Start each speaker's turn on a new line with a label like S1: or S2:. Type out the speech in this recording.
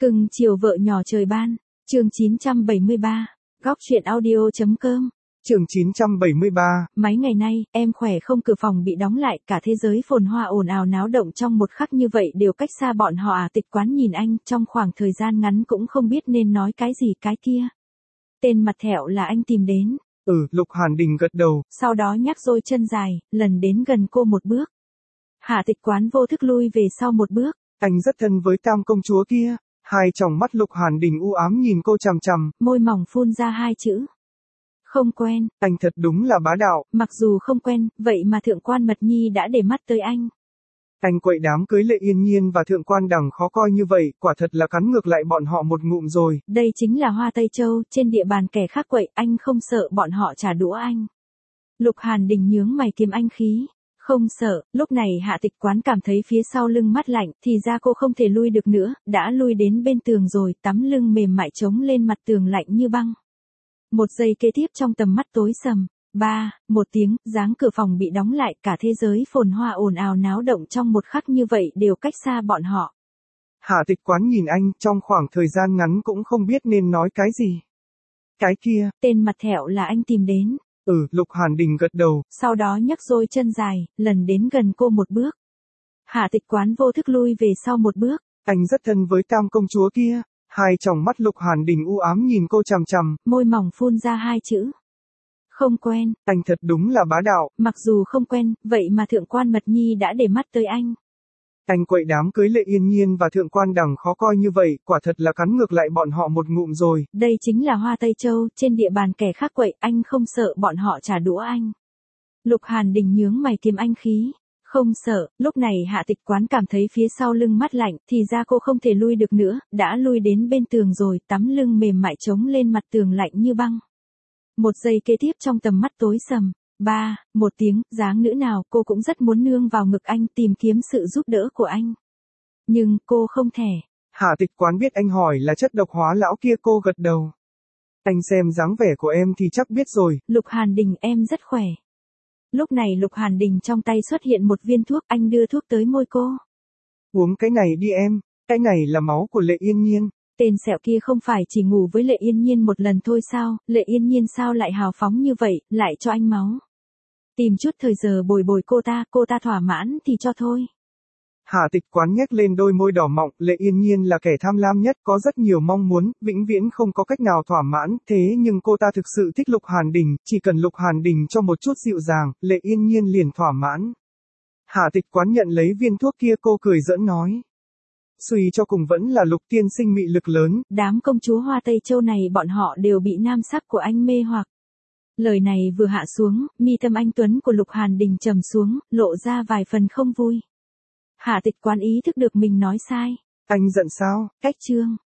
S1: Cưng chiều vợ nhỏ trời ban, chương 973, góc truyện audio.com.
S2: Chương 973.
S1: Mấy ngày nay, em khỏe không? Cửa phòng bị đóng lại, cả thế giới phồn hoa ồn ào náo động trong một khắc như vậy đều cách xa bọn họ à. Tịch Quán nhìn anh, trong khoảng thời gian ngắn cũng không biết nên nói cái gì cái kia. Tên mặt thẹo là anh tìm đến.
S2: Lục Hàn Đình gật đầu.
S1: Sau đó nhắc đôi chân dài, lần đến gần cô một bước. Hạ Tịch Quán vô thức lui về sau một bước.
S2: Anh rất thân với tam công chúa kia. Hai tròng mắt Lục Hàn Đình u ám nhìn cô chằm chằm.
S1: Môi mỏng phun ra hai chữ. Không quen.
S2: Anh thật đúng là bá đạo.
S1: Mặc dù không quen, vậy mà thượng quan Mật Nhi đã để mắt tới anh.
S2: Anh quậy đám cưới Lệ Yên Nhiên và thượng quan Đằng khó coi như vậy, quả thật là cắn ngược lại bọn họ một ngụm rồi.
S1: Đây chính là Hoa Tây Châu, trên địa bàn kẻ khác quậy, anh không sợ bọn họ trả đũa anh. Lục Hàn Đình nhướng mày kiếm anh khí. Không sợ. Lúc này Hạ Tịch Quán cảm thấy phía sau lưng mát lạnh, thì ra cô không thể lui được nữa, đã lui đến bên tường rồi, tấm lưng mềm mại chống lên mặt tường lạnh như băng. Một giây kế tiếp trong tầm mắt tối sầm. Một tiếng, giáng cửa phòng bị đóng lại, cả thế giới phồn hoa ồn ào náo động trong một khắc như vậy đều cách xa bọn họ.
S2: Hạ Tịch Quán nhìn anh, trong khoảng thời gian ngắn cũng không biết nên nói cái gì. Cái kia.
S1: Tên mặt thẹo là anh tìm đến.
S2: Lục Hàn Đình gật đầu.
S1: Sau đó nhấc đôi chân dài, lần đến gần cô một bước. Hạ Tịch Quán vô thức lui về sau một bước.
S2: Anh rất thân với tam công chúa kia. Hai tròng mắt Lục Hàn Đình u ám nhìn cô chằm chằm.
S1: Môi mỏng phun ra hai chữ. Không quen.
S2: Anh thật đúng là bá đạo.
S1: Mặc dù không quen, vậy mà thượng quan Mật Nhi đã để mắt tới anh.
S2: Anh quậy đám cưới Lệ Yên Nhiên và thượng quan Đằng khó coi như vậy, quả thật là cắn ngược lại bọn họ một ngụm rồi.
S1: Đây chính là Hoa Tây Châu, trên địa bàn kẻ khác quậy, anh không sợ bọn họ trả đũa anh. Lục Hàn Đình nhướng mày kiếm anh khí. Không sợ. Lúc này Hạ Tịch Quán cảm thấy phía sau lưng mát lạnh, thì ra cô không thể lui được nữa, đã lui đến bên tường rồi, tấm lưng mềm mại chống lên mặt tường lạnh như băng. Một giây kế tiếp trong tầm mắt tối sầm. Một tiếng, dáng nữ nào cô cũng rất muốn nương vào ngực anh tìm kiếm sự giúp đỡ của anh. Nhưng cô không thể.
S2: Hạ Tịch Quán biết anh hỏi là chất độc hóa lão kia, cô gật đầu. Anh xem dáng vẻ của em thì chắc biết rồi.
S1: Lục Hàn Đình em rất khỏe. Lúc này Lục Hàn Đình trong tay xuất hiện một viên thuốc, anh đưa thuốc tới môi cô.
S2: Uống cái này đi em, cái này là máu của Lệ Yên Nhiên.
S1: Tên sẹo kia không phải chỉ ngủ với Lệ Yên Nhiên một lần thôi sao, Lệ Yên Nhiên sao lại hào phóng như vậy, lại cho anh máu. Tìm chút thời giờ bồi bồi cô ta thỏa mãn thì cho thôi.
S2: Hạ Tịch Quán nhếch lên đôi môi đỏ mọng, Lệ Yên Nhiên là kẻ tham lam nhất, có rất nhiều mong muốn, vĩnh viễn không có cách nào thỏa mãn, thế nhưng cô ta thực sự thích Lục Hàn Đình, chỉ cần Lục Hàn Đình cho một chút dịu dàng, Lệ Yên Nhiên liền thỏa mãn. Hạ Tịch Quán nhận lấy viên thuốc kia, cô cười giỡn nói. Suy cho cùng vẫn là Lục tiên sinh mị lực lớn.
S1: Đám công chúa Hoa Tây Châu này bọn họ đều bị nam sắc của anh mê hoặc. Lời này vừa hạ xuống, mi tâm anh tuấn của Lục Hàn Đình trầm xuống, lộ ra vài phần không vui. Hạ Tịch Quán ý thức được mình nói sai.
S2: Anh giận sao?
S1: Cách chương.